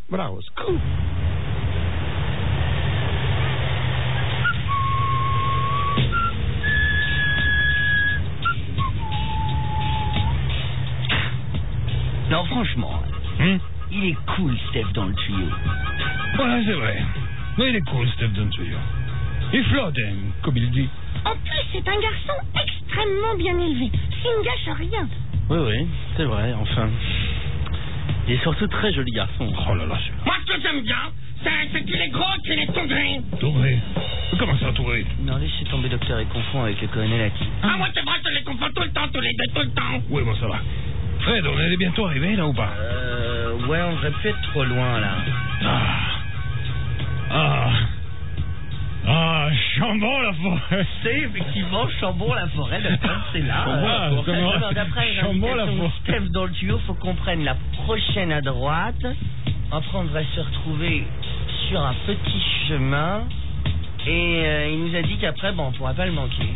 Bravo, scoop. Non, franchement, il est cool, Steph, dans le tuyau. Ouais, c'est vrai. Mais il est cool, Steph, dans le tuyau. Il flotte, hein, comme il dit. En plus, c'est un garçon extrêmement bien élevé. S'il ne gâche rien. Oui, c'est vrai, enfin. Il est surtout très joli garçon. Oh là là, c'est... Moi, ce que j'aime bien, c'est qu'il est gros, qu'il est tout gris. Touré. Comment ça, Touré? Non, laissez tomber, docteur, il confond avec le colonel Aki. Ah, moi, c'est vrai, je les confonds tout le temps, tous les deux, tout le temps. Oui, bon, ça va. Fred, on est bientôt arrivé, là, ou pas? Ouais, on devrait plus être trop loin, là. Chambon, la forêt. C'est effectivement Chambon, la forêt, c'est là. D'après Chambon, la forêt. Steph, dans le tuyau, faut qu'on prenne la prochaine à droite. Après, on devrait se retrouver sur un petit chemin. Et il nous a dit qu'après, on pourra pas le manquer.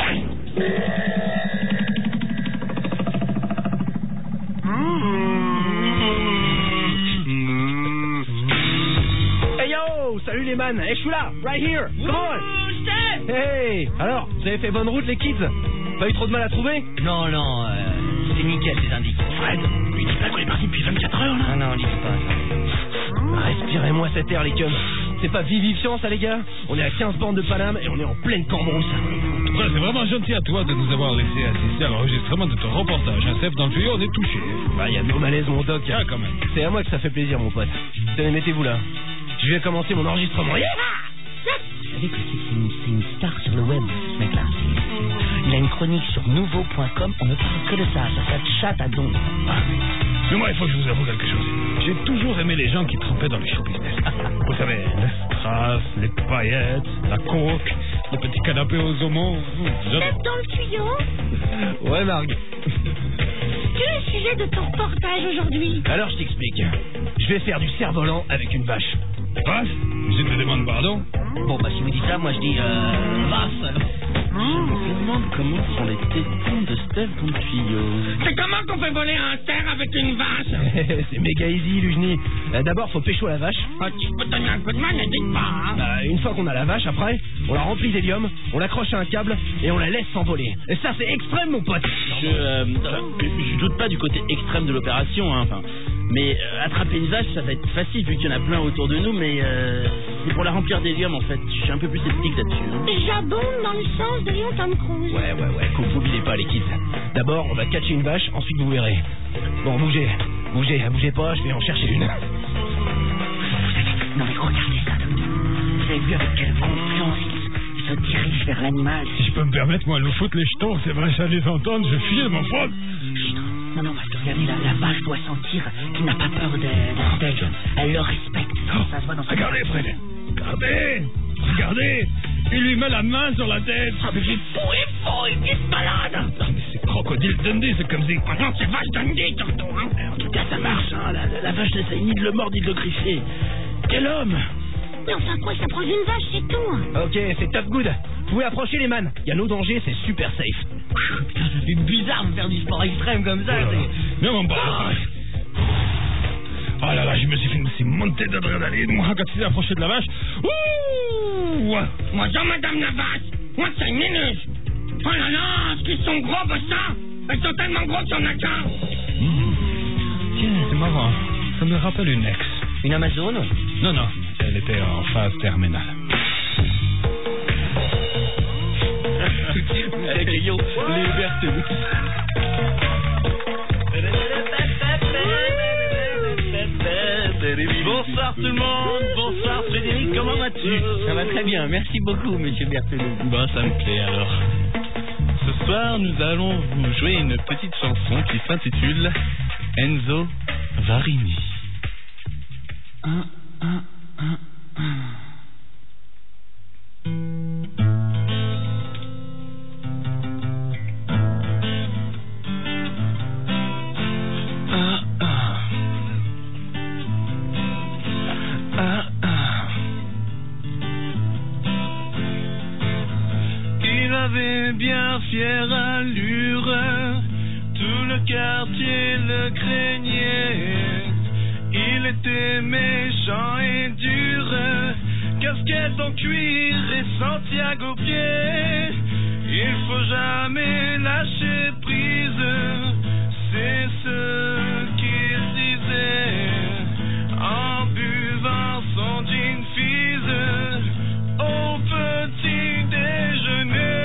Hey yo, salut les man, hey, je suis là, right here, come on. Hey, alors, vous avez fait bonne route les kids? Pas eu trop de mal à trouver? Non, c'est nickel ces indices. Fred, lui dis pas qu'on est parti depuis 24 heures là. Ah non, dis pas. Respirez-moi cet air les cums. C'est pas vivifiant ça les gars? On est à 15 bornes de Paname et on est en pleine Cambrousse. En tout cas, c'est vraiment gentil à toi de nous avoir laissé assister à l'enregistrement de ton reportage. Steph, dans le tuyau, on est touché. Bah, y a de nos malaises mon doc. Ah, quand même. C'est à moi que ça fait plaisir mon pote. Tenez, mettez-vous là. Je vais commencer mon enregistrement. Vous savez que c'est une star sur le web, ce mec-là. Il a une chronique sur nouveau.com, on ne parle que de ça te chatte à don. Mais moi, il faut que je vous avoue quelque chose. J'ai toujours aimé les gens qui trempaient dans les show business. Vous savez, les strass, les paillettes, la coke, les petits canapés aux aumônes. Steph, dans le tuyau. Ouais Marg. Quel est le sujet de ton reportage aujourd'hui? Alors je t'explique. Je vais faire du cerf-volant avec une vache. Vache? Je te demande pardon. Bon, si vous dites ça, moi je dis vache alors. Je me demande comment sont les tétons de Steph dans le tuyau. C'est comment qu'on fait voler un cerf avec une vache? C'est méga easy, Lujni. D'abord, faut pécho la vache. Oh, tu peux donner un coup de main, n'hésite pas. Hein. Une fois qu'on a la vache, après, on la remplit d'hélium, on l'accroche à un câble et on la laisse s'envoler. Et ça, c'est extrême, mon pote. Je doute pas du côté extrême de l'opération, hein, enfin. Mais attraper une vache, ça va être facile vu qu'il y en a plein autour de nous, mais c'est pour la remplir d'hélium en fait. Je suis un peu plus sceptique là-dessus. Hein. J'abonde dans le sens de Léon Tom Cruise. Ouais, vous oubliez pas les kids. D'abord, on va catcher une vache, ensuite vous verrez. Bon, bougez pas, je vais en chercher une. Non mais regardez ça, docteur. Vous avez vu avec quelle confiance il se dirige vers l'animal. Si je peux me permettre, moi, le foutre les jetons, c'est vrai, ça les entendre, je file, mon pote. Non, parce que regardez, la vache doit sentir qu'il n'a pas peur d'elle. Elle le respecte. Ça se voit dans sa... Regardez, Fred. Regardez. Il lui met la main sur la tête. Ah, mais il est malade. Non, mais c'est Crocodile Dundee, c'est comme si... Ah non, c'est vache Dundee, surtout, hein. En tout cas, ça marche, hein. La vache n'essaye ni de le mordre, ni de le griffer. Quel homme! Mais enfin quoi, ça prend une vache, c'est tout. Hein. Ok, c'est top good. Vous pouvez approcher les man. Il y a no danger, c'est super safe. Putain, ça fait bizarre de faire du sport extrême comme ça. Non, mon pote. Oh là là, je me suis fait une montée d'adrénaline, moi, quand il s'est approché de la vache. Ouh! Bonjour, madame la vache. Moi, c'est une minute. Oh là là, est-ce qu'ils sont gros, ça? Ils sont tellement gros qu'il y en a qu'un. Tiens, c'est marrant. Ça me rappelle une ex. Une Amazone? Non, elle était en phase terminale. Avec les Berthelou. Bonsoir tout le monde, bonsoir Frédéric, comment vas-tu? Ça va très bien, merci beaucoup monsieur Berthelou. Ça me plaît alors. Ce soir nous allons vous jouer une petite chanson qui s'intitule Enzo Varini. Il avait bien fière allure, tout le quartier le craignait. Il était méchant chant est dur, casquette en cuir et Santiago au pied. Il faut jamais lâcher prise, c'est ce qu'il disait en buvant son gin fizz au petit déjeuner.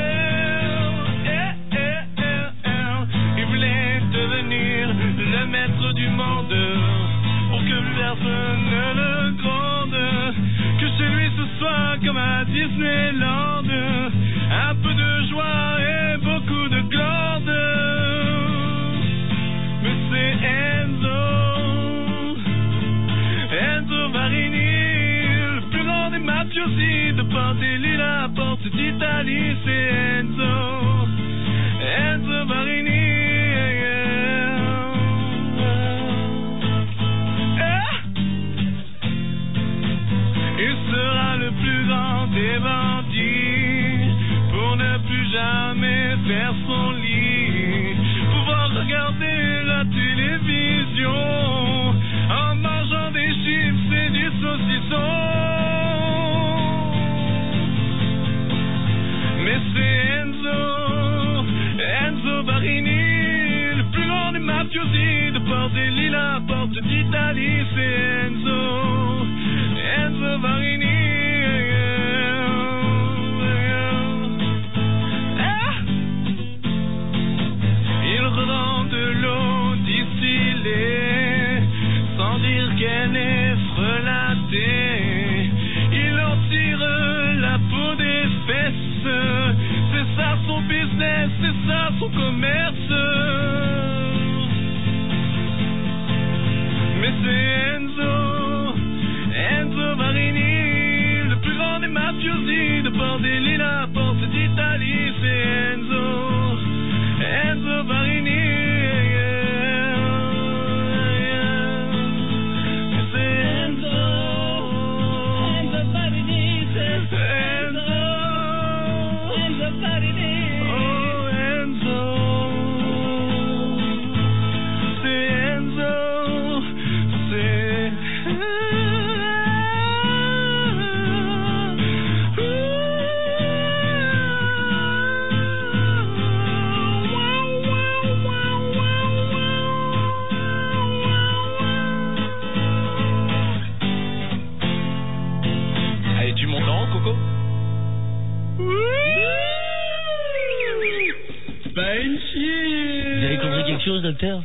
Il voulait devenir le maître du monde pour que personne ne le gronde, que chez lui ce soit comme à Disneyland, un peu de joie et beaucoup de glande. Mais c'est Enzo Varini, le plus grand des mafiosi de Porte des Lilas, Porte d'Italie, c'est Enzo Varini. Il sera le plus grand des bandits pour ne plus jamais faire son lit, pouvoir regarder la télévision en mangeant des chips et du saucisson. Mais c'est Enzo Varini, le plus grand des mafiosi de Porte des Lilas, Porte d'Italie, c'est Enzo Varini. Il revend de l'eau distillée sans dire qu'elle est frelatée. Il en tire la peau des fesses, c'est ça son business, c'est ça son commerce. Mais c'est Enzo Varini, le plus grand des mafiosi de Porte des Lilas, Porte d'Italie, c'est Enzo Varini. C'est Enzo Varini, c'est Enzo Varini. Oh Enzo, c'est Enzo, c'est Allez, tu montes en haut, Coco? Vous avez compris quelque chose, docteur?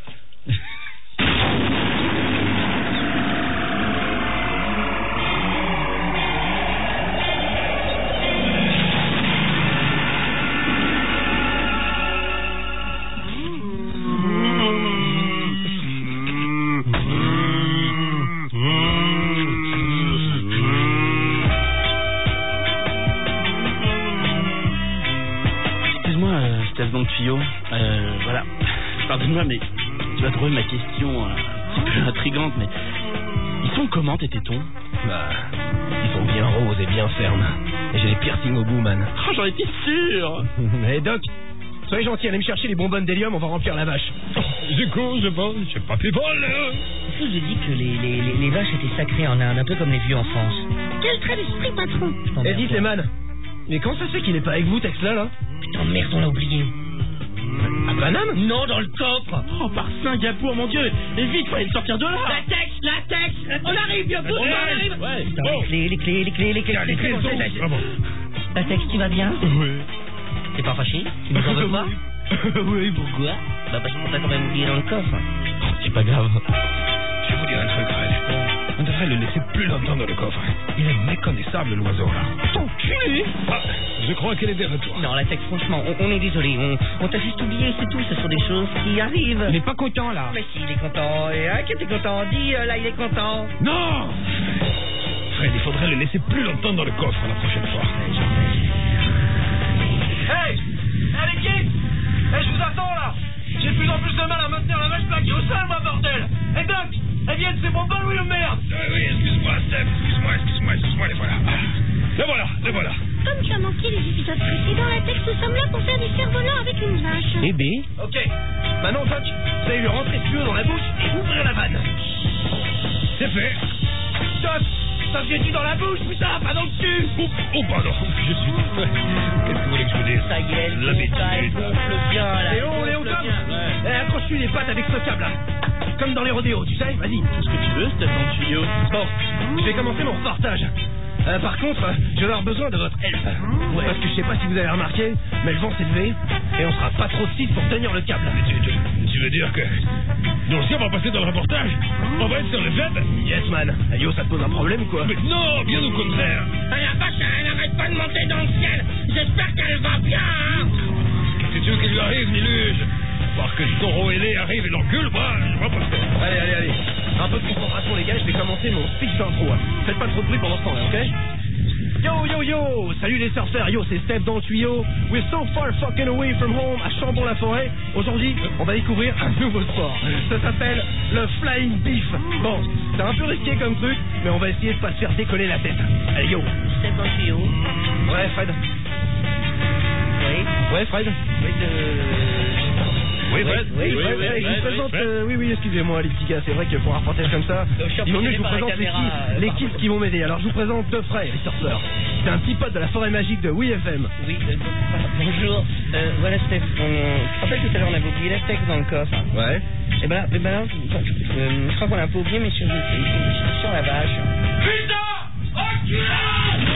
Excuse-moi, Steph dans le tuyau. Voilà. Pardonne-moi, mais tu vas trouver ma question un petit peu intrigante, mais ils sont comment tes tétons? Bah, ils sont bien roses et bien fermes. Et j'ai des piercings au bout, man. Oh, j'en étais sûr. Mais Doc, soyez gentil, allez me chercher les bonbonnes d'hélium, on va remplir la vache. Du coup, j'ai pas pu voler. Est-ce que je dis que les vaches étaient sacrées en Inde, un peu comme les vieux en France? Quel trait d'esprit, patron. Eh, dites, les man, mais comment ça se fait qu'il est pas avec vous, Tex-là, là? Putain, merde, on l'a oublié. À Paname? Non, dans le coffre. Oh, par Singapour, mon Dieu. Et vite, faut aller le sortir de là. Latex. On arrive bientôt, on arrive. Ouais. Putain, les clés. Bravo. Latex, tu vas bien? Oui. T'es pas fâché? Tu nous en veux pas? Oui, pourquoi? Bah parce qu'on t'a quand même oublié dans le coffre. C'est pas grave. Je vais vous dire un truc, Fred. On devrait le laisser plus longtemps dans le coffre. Il est méconnaissable, l'oiseau, là. Ton cul. Ah, je crois qu'elle est de retour. Non, Latex, franchement, on est désolé. On t'a juste oublié, c'est tout. Ce sont des choses qui arrivent. Il est pas content, là. Mais si, il est content. Et qui était content? Dis, là, il est content. Non Fred, il faudrait le laisser plus longtemps dans le coffre la prochaine fois. Hey! Hey, les kids! Hey, je vous attends, là! J'ai de plus en plus de mal à maintenir la vache plaquée au sol, moi, bordel! Hey, Doc! Hey, viens, c'est mon ballon, de merde! Oui, excuse-moi, Steph, excuse-moi, les voilà. Les voilà. Comme tu as manqué les épisodes précédents, Latex, nous sommes là pour faire du cerf-volant avec une vache. Bébé. Ok. Maintenant, Doc, vous allez lui rentrer ce tuyau dans la bouche et ouvrir la vanne. C'est fait. t'inquiète dans la bouche, putain, pas dans le cul. Oh, pardon, je suis tout prêt. Qu'est-ce que vous voulez que je vous dise? Ça y est, L'habitude. elle gonfle bien, là. Léo, comme accroche-lui les pattes avec ce câble, là. Comme dans les rodéos, tu sais, vas-y. Ce que tu veux, Steph, dans le tuyau. Bon, je vais commencer mon reportage. Par contre, je vais avoir besoin de votre help. Parce que je sais pas si vous avez remarqué, mais le vent s'est levé et on sera pas trop de 6 pour tenir le câble. Mais tu veux dire que nous aussi on va passer dans le reportage? On va être sur le web? Yes, man. Yo, ça te pose un problème ou quoi? Mais non, bien au contraire. La vache, elle n'arrête pas de monter dans le ciel. J'espère qu'elle va bien, hein. Qu'est-ce que tu veux qu'il lui arrive, Niluge? Voir que le taureau ailé arrive et l'encule, moi, je vois pas ça. Allez. Un peu de concentration, les gars, je vais commencer mon speech d'intro. Faites pas trop de bruit pendant ce temps-là, ok? Yo! Salut les surfeurs, yo, c'est Steph dans le tuyau. We're so far fucking away from home à Chambon-la-Forêt. Aujourd'hui, on va découvrir un nouveau sport. Ça s'appelle le flying beef. Bon, c'est un peu risqué comme truc, mais on va essayer de pas se faire décoller la tête. Allez, yo. C'est dans le tuyau. Ouais, Fred. Oui. Ouais, Fred. Oui, Fred. Oui, je vous présente. Oui, excusez-moi, les petits gars. C'est vrai que pour un reportage comme ça, il vaut mieux que je vous présente l'équipe qui vont m'aider. Alors, je vous présente deux frères, les surfeurs. C'est un petit pote de la forêt magique de WeFM. Oui, bonjour. Voilà, Steph. Tu te rappelles tout à l'heure, on avait oublié la steak dans le coffre. Ouais. Et ben là, je crois qu'on a un peu oublié, mais sur la vache. Putain! Enculé!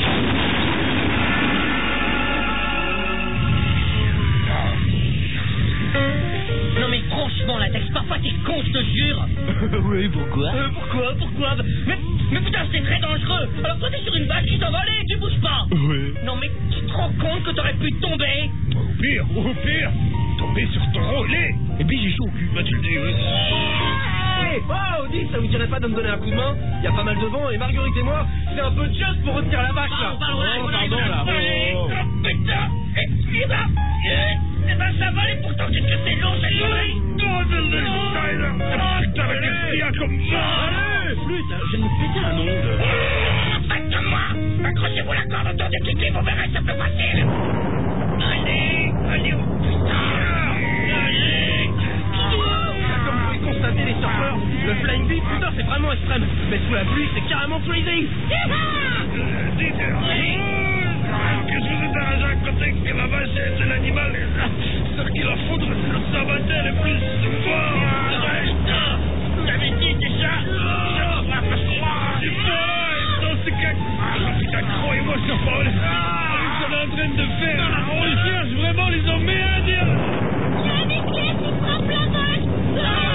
Non mais franchement, la Tex, parfois t'es con, je te jure. Oui, pourquoi? Pourquoi mais putain, c'est très dangereux. Alors toi t'es sur une vache qui t'envole et tu bouges pas. Oui. Non mais tu te rends compte que t'aurais pu tomber? Au pire, tomber sur ton relais. Et puis j'ai chaud au cul, bah tu le dis, oui. Hey! Oh, dis, ça vous dirait pas de me donner un coup de main? Il y a pas mal de vent et Marguerite et moi, c'est un peu de juste pour retenir la vache là. Pardon là. Oh, putain! Et ben ça va, et pourtant qu'est-ce que c'est long, cette journée? Oh, putain, mais qu'est-ce qu'il y a comme ça? Allez! Flûte, je viens de me péter un ongle. Faites comme moi! Accrochez-vous la corde autour du kiki, vous verrez, c'est plus facile! Allez, oh putain! Allez! Comme vous pouvez constater, les surfeurs, le flying beef, putain, c'est vraiment extrême. Mais sous la pluie, c'est carrément crazy. Dites, qu'est-ce que vous êtes arrangé à côté que la vache c'est l'animal sur qui la foudre s'abattait le plus fort? J'avais dit déjà! C'est pas dans ce cas. Putain, croyez-moi, je suis pas. Ils sont en train de faire. On les cherche vraiment, ils ont rien à dire. J'ai un esclave qui frappe la vache.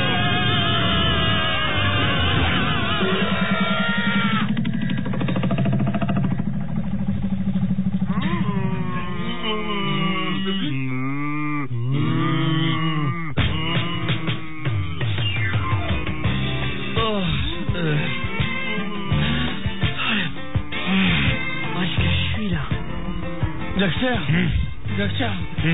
Docteur,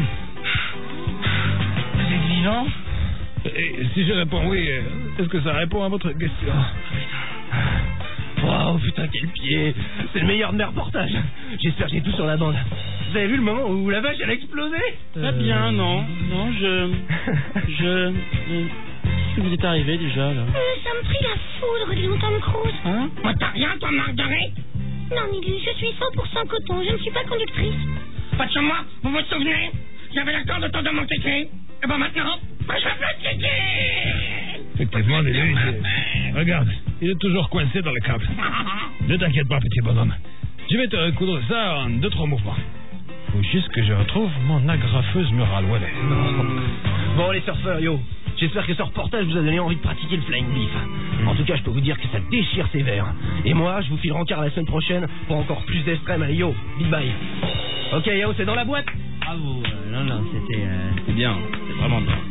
c'est exigeant. Et si je réponds oui, est-ce que ça répond à votre question? Waouh, putain, quel pied. C'est le meilleur de mes reportages. J'espère que j'ai tout sur la bande. Vous avez vu le moment où la vache, elle a explosé? Très bien, non, qu'est-ce que vous êtes arrivé déjà, là? Ça me prit la foudre, dis donc, Tom Cruise. Hein? Moi, t'as rien, toi, Marguerite? Non, Nidus, je suis 100% coton, je ne suis pas conductrice. Pas de chez moi, vous vous souvenez? J'avais la corde autour de mon kiki. Et ben maintenant, je fais plus de kiki! Effectivement, Niluge, regarde, il est toujours coincé dans le câble. Ne t'inquiète pas, petit bonhomme. Je vais te recoudre ça en 2-3 mouvements. Faut juste que je retrouve mon agrafeuse murale. Ouais. Bon, les surfeurs, yo. J'espère que ce reportage vous a donné envie de pratiquer le flying beef. En tout cas, je peux vous dire que ça déchire sévère. Et moi, je vous file rencard la semaine prochaine pour encore plus d'extrême. Allez, yo, bye bye. Ok, yo, c'est dans la boîte. Bravo. Non, C'est bien, c'est vraiment bien.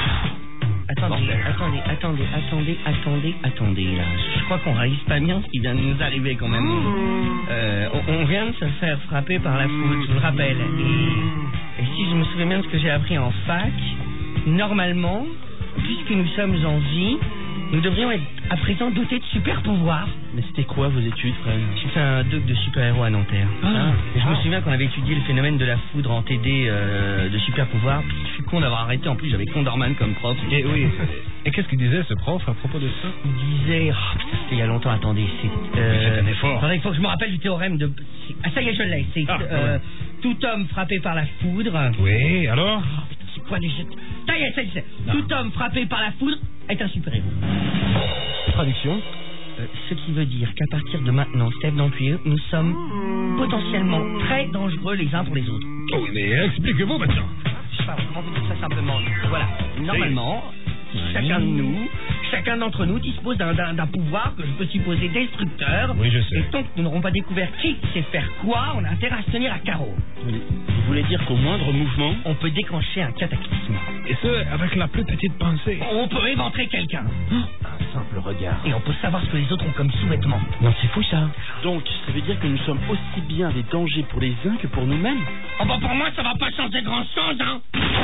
Attendez, là. Je crois qu'on réalise pas bien ce qui vient de nous arriver quand même. On vient de se faire frapper par la foudre, je vous le rappelle. Et si je me souviens bien de ce que j'ai appris en fac, normalement, puisque nous sommes en vie, nous devrions être à présent dotés de super pouvoirs. Mais c'était quoi vos études, frère? J'ai fait un doc de super-héros à Nanterre. Et je me souviens qu'on avait étudié le phénomène de la foudre en TD de super-pouvoir. Je suis con d'avoir arrêté, en plus j'avais Condorman comme prof. Et oui. Et qu'est-ce qu'il disait, ce prof, à propos de ça? Il disait... Oh, putain, c'était il y a longtemps, attendez. C'est un effort. Attendez, il faut que je me rappelle du théorème de... Ah, ça y est, je l'ai. C'est tout homme frappé par la foudre... Oui, alors? Oh, putain, c'est quoi les jeux... Ça y est, ça y est. Tout homme frappé par la foudre est un super-héros. Traduction. Ce qui veut dire qu'à partir de maintenant, Steph Dantuyeux, nous sommes potentiellement très dangereux les uns pour les autres. Oh oui, mais expliquez-vous maintenant. Je sais pas, comment vous dire ça simplement. Voilà, normalement, chacun de nous, chacun d'entre nous dispose d'un pouvoir que je peux supposer destructeur. Oui, je sais. Et tant que nous n'aurons pas découvert qui sait faire quoi, on a intérêt à se tenir à carreau. Vous voulez dire qu'au moindre mouvement... On peut déclencher un cataclysme. Et ce, avec la plus petite pensée. On peut éventrer quelqu'un. Un simple regard. Et on peut savoir ce que les autres ont comme sous-vêtements. Non, c'est fou ça. Donc, ça veut dire que nous sommes aussi bien des dangers pour les uns que pour nous-mêmes? Oh bah pour moi, ça va pas changer grand-chose, hein.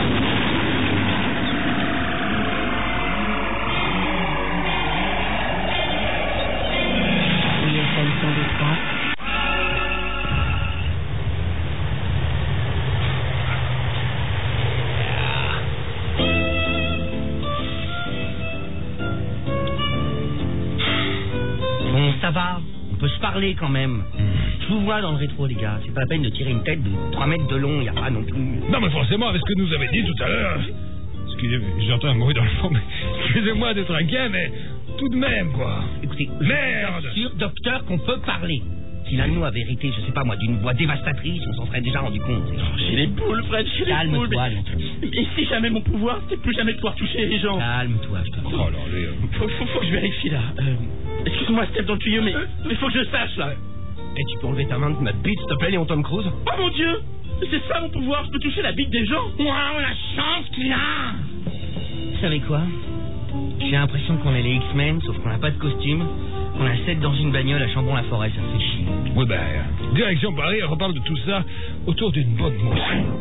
Bon, ça va. On peut se parler quand même. Je vous vois dans le rétro, les gars. C'est pas la peine de tirer une tête de 3 mètres de long. Y a pas non plus... Non, mais forcément, avec ce que nous avez dit tout à l'heure. Excusez-moi, j'entends un bruit dans le fond, mais excusez-moi d'être inquiet, mais tout de même, quoi. Écoutez, Merde! je suis sûr, docteur, qu'on peut parler. Si l'un de nous avait hérité, je sais pas moi, d'une voix dévastatrice, on s'en serait déjà rendu compte. J'ai les boules, Fred, j'ai les boules. Calme-toi, Mais si jamais mon pouvoir, c'est plus jamais de pouvoir toucher les gens. Calme-toi, je te dis. Oh là, allez. Faut que je vérifie, là. Excuse-moi, Steph dans le tuyau, mais faut que je sache, là. Et tu peux enlever ta main de ma bite, s'il te plaît, Léon Tom Cruise? Oh mon Dieu! C'est ça mon pouvoir, je peux toucher la bite des gens. Waouh, la chance qu'il a. Vous savez quoi? J'ai l'impression qu'on est les X-Men, sauf qu'on n'a pas de costume, qu'on a 7 dans une bagnole à Chambon-la-Forêt, ça fait chier. Oui, ben, direction Paris, on reparle de tout ça autour d'une bonne mousse.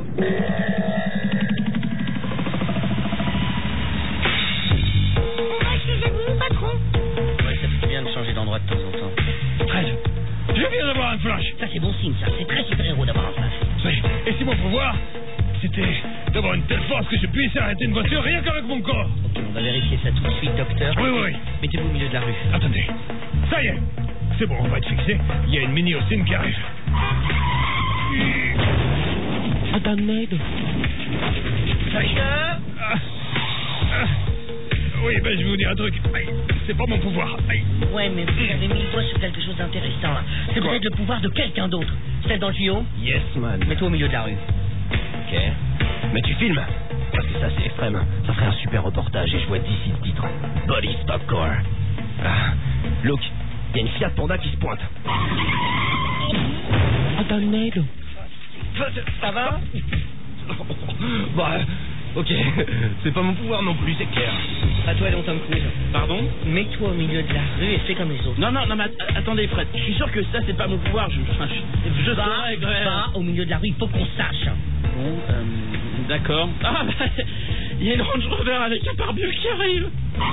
On va chez Janine, patron. Ouais, ça fait bien de changer d'endroit de temps en temps. Fred, je viens d'avoir un flash. Ça, c'est bon signe, ça. C'est très super-héros d'avoir un flash. Oui, et si mon pouvoir, c'était d'avoir une telle force que je puisse arrêter une voiture rien qu'avec mon corps. Ok, on va vérifier ça tout de suite, docteur. Oui, oui. Mettez-vous au milieu de la rue. Attendez. Ça y est. C'est bon, on va être fixé. Il y a une mini-Austin qui arrive. Madame Ned. Oui, ben je vais vous dire un truc. Aïe, c'est pas mon pouvoir. Aïe. Ouais, mais vous avez mis le doigt sur quelque chose d'intéressant, là. C'est Quoi? peut-être le pouvoir de quelqu'un d'autre. Celle dans le tuyau? Yes, man. Mets-toi au milieu de la rue. Ok. Mais tu filmes? Parce que ça, c'est extrême. Ça ferait un super reportage et je vois d'ici le titre. Body's Popcorn. Ah, look, il y a une Fiat Panda qui se pointe. Madame Ned. Ça va? Bah, ok. C'est pas mon pouvoir non plus, c'est clair. À toi, Léon Tom Cruise. Pardon? Mets-toi au milieu de la rue et fais comme les autres. Non, mais attendez, Fred. Je suis sûr que ça, c'est pas mon pouvoir. Je saurais que... Va au milieu de la rue, il faut qu'on sache. Bon, d'accord. Ah, bah, il y a une Range Rover avec un pare-bue qui arrive.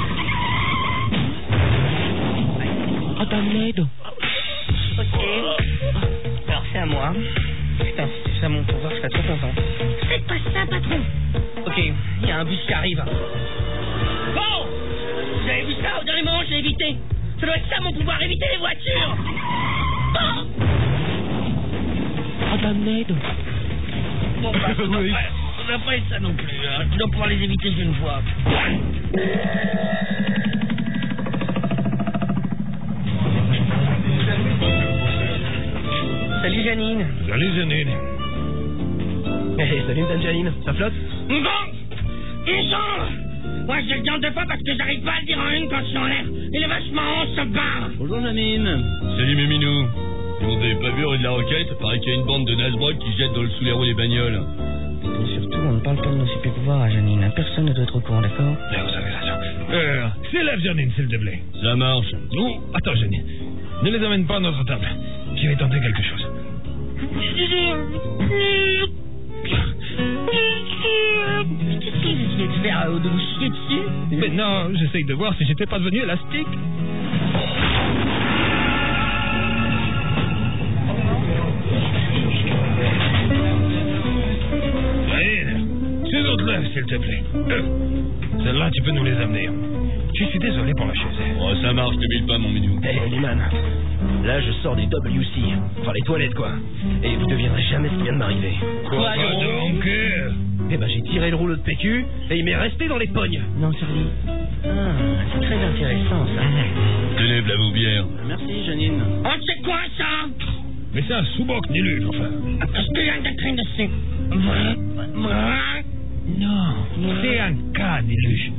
Madame Ned. Ok. Alors, c'est à moi. Putain, si c'est ça mon pouvoir, je serais trop content. Faites pas ça, patron. Ok, il y a un bus qui arrive. Bon! Vous avez vu ça? Au dernier moment, je l'ai évité. Ça doit être ça mon pouvoir, éviter les voitures! Bon! Madame Ned. Bon, bah, ça doit Oui. pas être ça non plus. Hein. Tu dois pouvoir les éviter d'une fois. Salut Janine. Salut, Janine. Salut, Madame Janine. Ça flotte? Une chambre. Ouais, je le dis en 2 fois parce que j'arrive pas à le dire en une quand je suis en l'air. Il est vachement haut, ce bar. Bonjour, Janine. Salut mes minous. Vous avez pas vu rue de la Roquette? Paraît qu'il y a une bande de Nasbrock qui jette sous les roues les bagnoles. Et surtout, on ne parle pas de nos super pouvoirs à Janine. Personne ne doit être au courant, d'accord? Là, vous avez raison. S'élève, Janine, s'il te plaît. Ça marche. Oh, attends, Janine. Ne les amène pas à notre table. Je vais tenter quelque chose. Qu'est-ce que vous essayez de faire? De vous chier dessus? Mais non, j'essaye de voir si j'étais pas devenu élastique. Janine, ces autres-là, s'il te plaît. Celles-là, tu peux nous les amener. Je suis désolé pour la chaise. Oh, ça marche, te mille pas, mon minou. Eh, les man, là je sors des WC, enfin les toilettes quoi. Et vous devinerez jamais ce qui vient de m'arriver. Quoi donc? Eh ben j'ai tiré le rouleau de PQ et il m'est resté dans les pognes. Non, Charlie. Ah, c'est très intéressant, ça. Tenez, v'là vos bières. Merci, Janine. Oh, c'est quoi ça? Mais c'est un sous-boc Niluche, enfin. Qu'est-ce qu'il y a d'écrit dessus? Non, c'est un cas Niluche.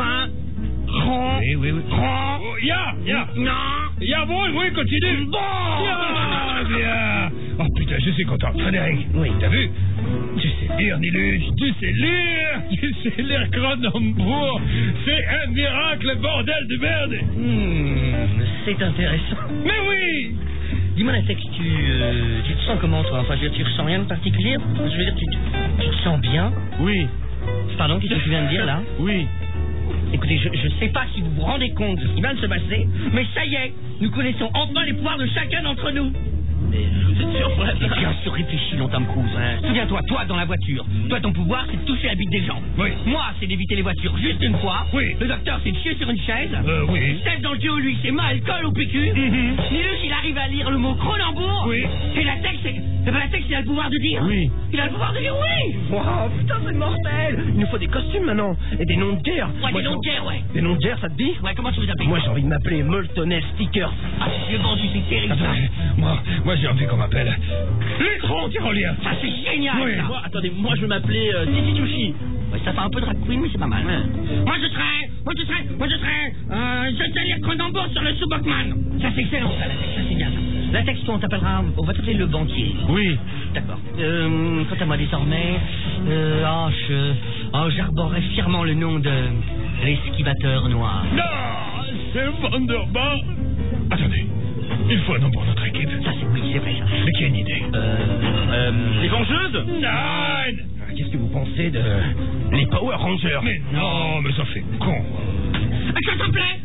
Oui. Oh, ya. Ya, bon, oui, continue. Bon. Ya, bien. Oh putain, je suis content. Frédéric, Oui. t'as vu? Tu sais lire, Niluche, tu sais lire Cronenbourg. C'est un miracle, bordel de merde. C'est intéressant. Mais oui. Dis-moi, la texte, tu te sens comment, toi? Enfin, je veux dire, tu ressens rien de particulier? Je veux dire, tu te sens bien? Oui, Pardon, qu'est-ce que tu viens de dire, là? oui. Écoutez, je sais pas si vous vous rendez compte de ce qui vient de se passer, mais ça y est, nous connaissons enfin les pouvoirs de chacun d'entre nous. Vous êtes sûr, Fred? Et bien sûr, réfléchis longtemps, Cruise. Souviens-toi, toi, dans la voiture. Toi, ton pouvoir, c'est de toucher la bite des gens. Oui. Moi, c'est d'éviter les voitures juste une fois. Oui. Le docteur, c'est de chier sur une chaise. Oui. Steph, dans le duo, lui, c'est mal, colle au PQ. Niluche, il arrive à lire le mot Cronenbourg. Oui. Et la texte, il a le pouvoir de dire. Oui. Il a le pouvoir de dire oui. Wow, putain, c'est mortel. Il nous faut des costumes maintenant et des noms de guerre. Ouais, Moi, des noms de j'ai- guerre, ouais. Des noms de guerre, ça te dit? Ouais, comment tu veux t'appeler? Moi j'ai envie de m'appeler Moltonel Stickers. Ah, j'ai vendu, c'est terrible. Attends, moi j'ai envie qu'on m'appelle les grands tyroliens. Ça, c'est génial, Oui. ça. Moi, je veux m'appeler Titi Touchi. Ouais, ça fait un peu drag queen, mais c'est pas mal. Moi je serais, je sais lire Cronenbourg sur le sous-bocman. Ça, c'est excellent, ça, la texte, ça, c'est bien, ça. La texte, on t'appellera, on va t'appeler le banquier. Oui. D'accord. Quant à moi, désormais, j'arborerai fièrement le nom de l'esquivateur noir. Non, c'est Vanderbar. Attendez, il faut un nom pour notre équipe. Ça, c'est, oui, c'est vrai, ça. Mais qui a une idée? Les Vengeuses? Nine. Qu'est-ce que vous pensez de les Power Rangers? Mais non, mais ça fait con. Ça s'appelait,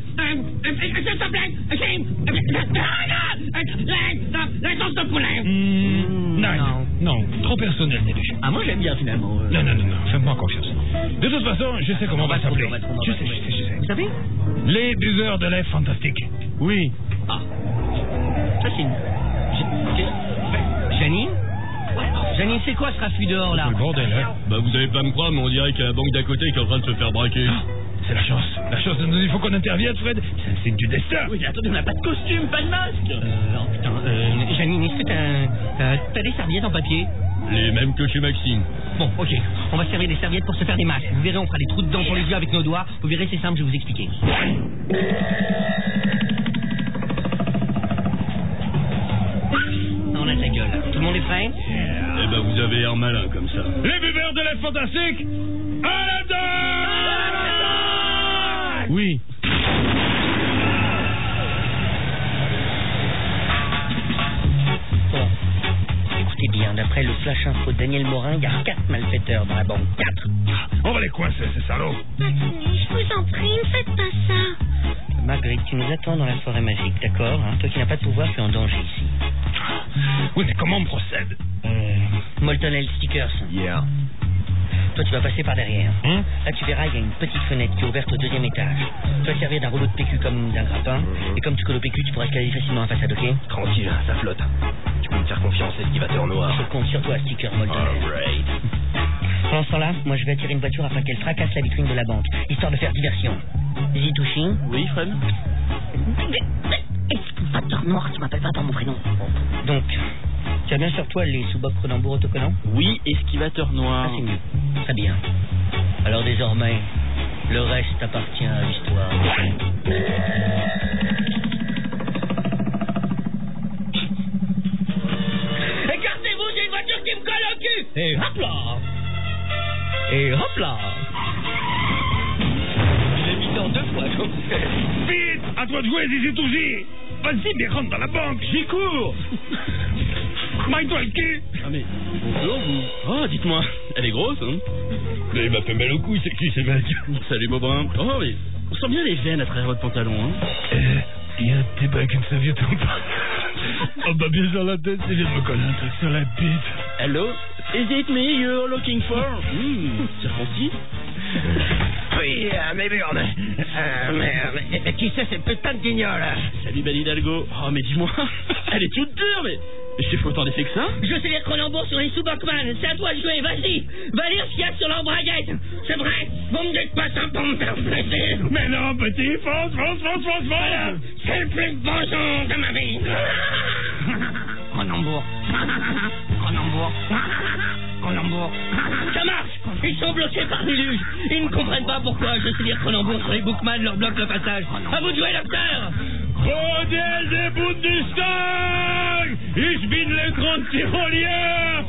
l'essence de poulet. Non, trop personnel, Niluche. Ah, moi, j'aime bien, finalement. Non, fais-moi confiance. De toute façon, je sais comment on va s'appeler. Je sais. Vous savez? Les buveurs de lait fantastiques. Oui. Ah. Ça, c'est une... Janine? Janine, c'est quoi ce raffut dehors, là? Le bordel, hein? Bah, vous allez pas me croire, mais on dirait qu'il y a la banque d'à côté qui est en train de se faire braquer. C'est la chance. Il faut qu'on intervienne, Fred. C'est un signe du destin. Oui, mais attendez, on n'a pas de costume, pas de masque. Oh, putain, Janine, est-ce que t'as des serviettes en papier? Les mêmes que chez Maxime. Bon, ok. On va servir des serviettes pour se faire des masques. Vous verrez, on fera des trous dedans pour les yeux avec nos doigts. Vous verrez, c'est simple, je vais vous expliquer. On a ta gueule. Tout le monde est prêt? Eh ben, vous avez l'air malin comme ça. Les buveurs de lait fantastiques, à la danse! Oui. Bon. Écoutez bien, d'après le flash info de Daniel Morin, il y a 4 malfaiteurs dans la banque. 4. On va les coincer, ces salauds. Je vous en prie, ne faites pas ça. Marguerite, tu nous attends dans la forêt magique, d'accord, hein? Toi qui n'as pas de pouvoir, tu es en danger ici. Oui, mais comment on procède? Moltonel Stickers. Yeah. Toi, tu vas passer par derrière. Là, tu verras, il y a une petite fenêtre qui est ouverte au 2e étage. Tu vas te servir d'un rouleau de PQ comme d'un grappin. Et comme tu colles au PQ, tu pourras escalader facilement la façade, ok? Tranquille, ça flotte. Tu peux me faire confiance, esquivateur noir. Je compte sur toi, Sticker Moltonel. Alright. Pendant ce temps-là, moi, je vais attirer une voiture afin qu'elle fracasse la vitrine de la banque, histoire de faire diversion. Zitouchi? Oui, Fred? Esquivateur noir, tu m'appelles pas par mon prénom. Donc, tu as bien sur toi les sous-bocs Cronenbourg autocollants? Oui, esquivateur noir. Ah, c'est mieux. Très bien. Alors désormais, le reste appartient à l'histoire. Écartez-vous, j'ai une voiture qui me colle au cul. Et hop là! Et hop là! Il a mis dans 2 fois, comme ça. Vite, à toi de jouer, Zizi Touzi. Vas-y, mais rentre dans la banque, j'y cours. Maille-toi le cul. Ah mais, bonjour vous. Oh, dites-moi, elle est grosse, hein? Mais il m'a fait mal au cou, c'est qui ces mecs? Salut Bobin. Oh mais, on sent bien les veines à travers votre pantalon, hein? Il y a un petit bain avec une serviette en bas. Oh bah bien sur la tête, il vient de me coller un truc sur la bite. Hello? Is it me you're looking for? Circoncis? Oui, Mayburn. Mais qui c'est cette putain de guignol? Salut Belle Hidalgo. Oh mais dis-moi, elle est toute dure, mais je t'ai fait autant d'effets que ça? Je sais lire Cronenbourg sur les sous-Bachmann. C'est à toi de jouer, vas-y. Va lire ce qu'il y a sur leur braguette. C'est vrai, vous me dites pas ça pour me faire plaisir. Mais non, petit, fonce. Voilà, c'est le plus beau jour de ma vie. Cronenbourg. Ça marche. Ils sont bloqués par les luges. Ils ne comprennent pas pourquoi je sais lire Cronenbourg sur les Bookman leur bloque le passage. À vous de jouer, docteur. Modell des Bundestag! Ich bin le grand tyrolien!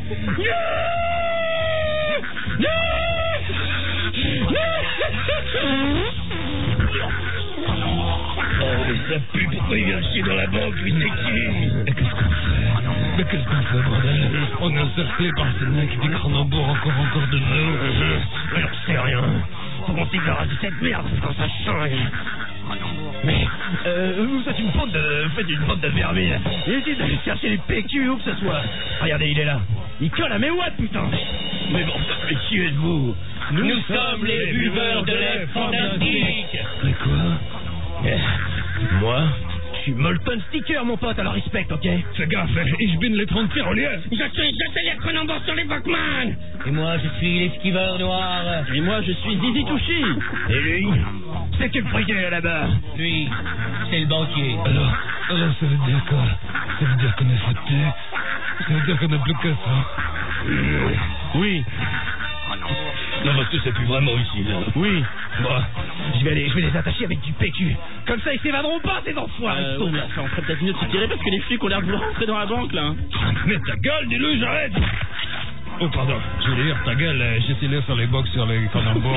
Oh, mais ça pue, pourquoi il vient chier dans la banque, lui, c'est qui? Mais qu'est-ce qu'on fait, bordel? On est encerclé par ce mec qui dit Cronenbourg encore de nous. Mais on sait rien. Faut qu'on s'éclairage de cette merde quand ça change. Mais, vous faites une bande de vermine. Essayez d'aller chercher les PQ où que ce soit. Regardez, il est là. Il colle à mes watts, putain. Mais bon, mais qui êtes-vous? Nous sommes les buveurs de lait fantastique. Mais quoi? Moi, je suis Molten Sticker, mon pote, alors respecte, ok? Fais gaffe, ich bin le grand tyrolien. Je sais lire Cronenbourg sur les Bachmann. Et moi, je suis l'esquiveur noir. Et moi je suis Zizi Touchy. Et lui, c'est quel friquet là-bas? Lui, c'est le banquier. Alors, ça veut dire quoi? Ça veut dire qu'on est foutu? Ça veut dire qu'on n'a plus que ça? Oui. Non, parce que c'est plus vraiment ici, là. Oui. Moi, je vais les attacher avec du PQ. Comme ça, ils s'évaderont pas, ces enfoirés. Ouais, mais enfin, on ferait peut-être mieux de se tirer parce que les flics ont l'air de vouloir rentrer dans la banque là. Mais ta gueule, dis-le, j'arrête! Oh, pardon, je voulais dire ta gueule, j'étais là sur les box sur les Cronenbourg.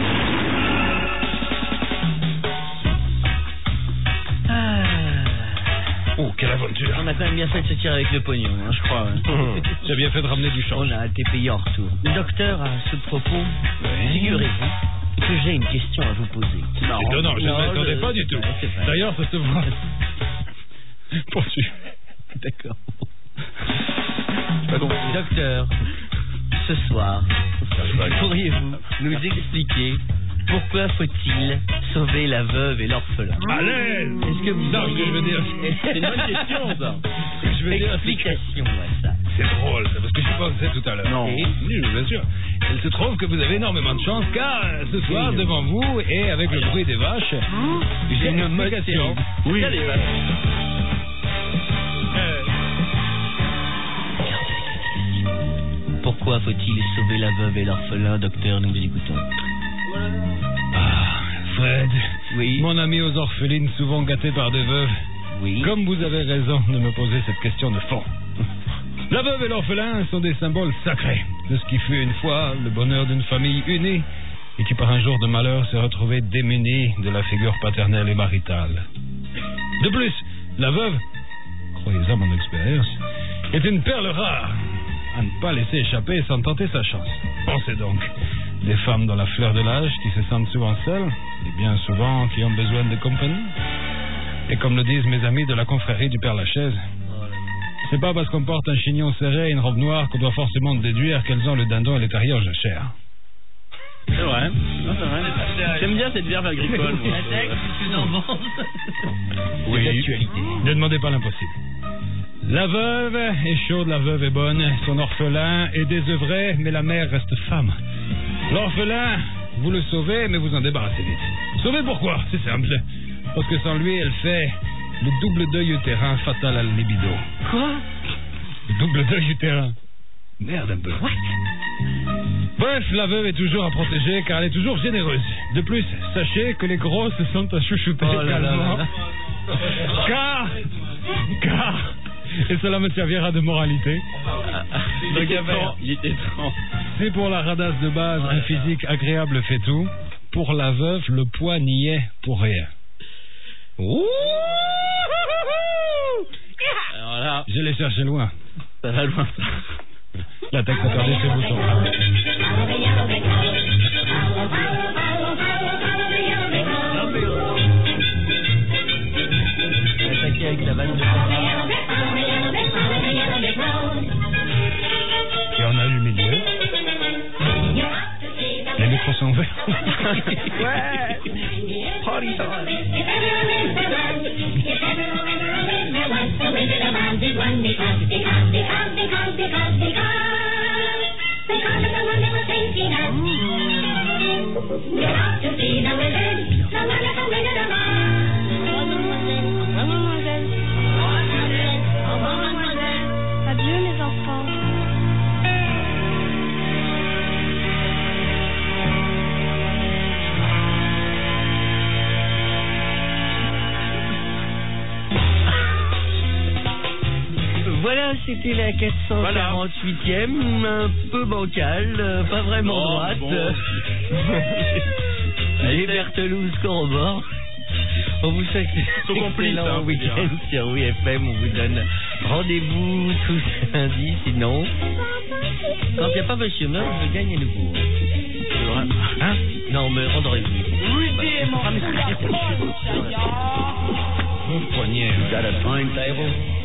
Oh, quelle aventure! On a quand même bien fait de se tirer avec le pognon, hein, je crois. J'ai bien fait de ramener du change. On a été payé en retour. Docteur, à ce propos, figurez-vous que j'ai une question à vous poser. Non, je ne m'attendais pas du tout. C'est vrai. D'ailleurs, ça se voit. Poursuis. D'accord. Docteur, ce soir, pourriez-vous nous expliquer pourquoi faut-il sauver la veuve et l'orphelin? Allez! Est-ce que vous Non, ce que je veux dire... C'est une bonne question ça. Ce que je veux dire, c'est que explication à ça? c'est drôle, ça, parce que je pensais tout à l'heure. Non. Oui, bien sûr. Il se trouve que vous avez énormément de chance, car ce soir, devant vous, et avec le bruit des vaches, j'ai une explication. Oui. Les vaches. Pourquoi faut-il sauver la veuve et l'orphelin, docteur? Nous vous écoutons. Ah, Fred, Oui. mon ami aux orphelines souvent gâtées par des veuves, Oui. comme vous avez raison de me poser cette question de fond. La veuve et l'orphelin sont des symboles sacrés de ce qui fut une fois le bonheur d'une famille unie et qui par un jour de malheur s'est retrouvée démunie de la figure paternelle et maritale. De plus, la veuve, croyez-en mon expérience, est une perle rare à ne pas laisser échapper sans tenter sa chance. Pensez donc, des femmes dans la fleur de l'âge qui se sentent souvent seules et bien souvent qui ont besoin de compagnie. Et comme le disent mes amis de la confrérie du Père Lachaise, c'est pas parce qu'on porte un chignon serré et une robe noire qu'on doit forcément déduire qu'elles ont le dindon et les tailleurs jachères. C'est vrai. Non, c'est vrai. J'aime bien cette verve agricole. moi. Oui, ne demandez pas l'impossible. La veuve est chaude, la veuve est bonne, son orphelin est désœuvré, mais la mère reste femme. L'orphelin, vous le sauvez, mais vous en débarrassez vite. Sauvez pourquoi? C'est simple. Parce que sans lui, elle fait le double deuil utérin fatal à la libido. Quoi? Le double deuil utérin. Merde un peu. Bref, la veuve est toujours à protéger car elle est toujours généreuse. De plus, sachez que les grosses sont à chouchouter également. Car, et cela me servira de moralité. Il était temps. C'est pour la radasse de base, un physique agréable fait tout. Pour la veuve, le poids n'y est pour rien. Alors là, Je l'ai cherché loin. ça va loin. La texte a perdu ses boutons. Attaqué avec la vanne de Et on a le milieu. Les micros sont ouverts. Ouais. Party time. Adieu mes enfants. Voilà, c'était la 448e, un peu bancale, pas vraiment Oh, droite. bon. Les Bertelouzes corroborent. On vous souhaite Son complice, excellent hein, week-end sur WFM. On vous donne rendez-vous tous lundi, sinon. Quand il n'y a pas Monsieur Meurtre, je gagne à nouveau. Hein? Non, mais rendez-vous. Mon poignet. Got a timetable?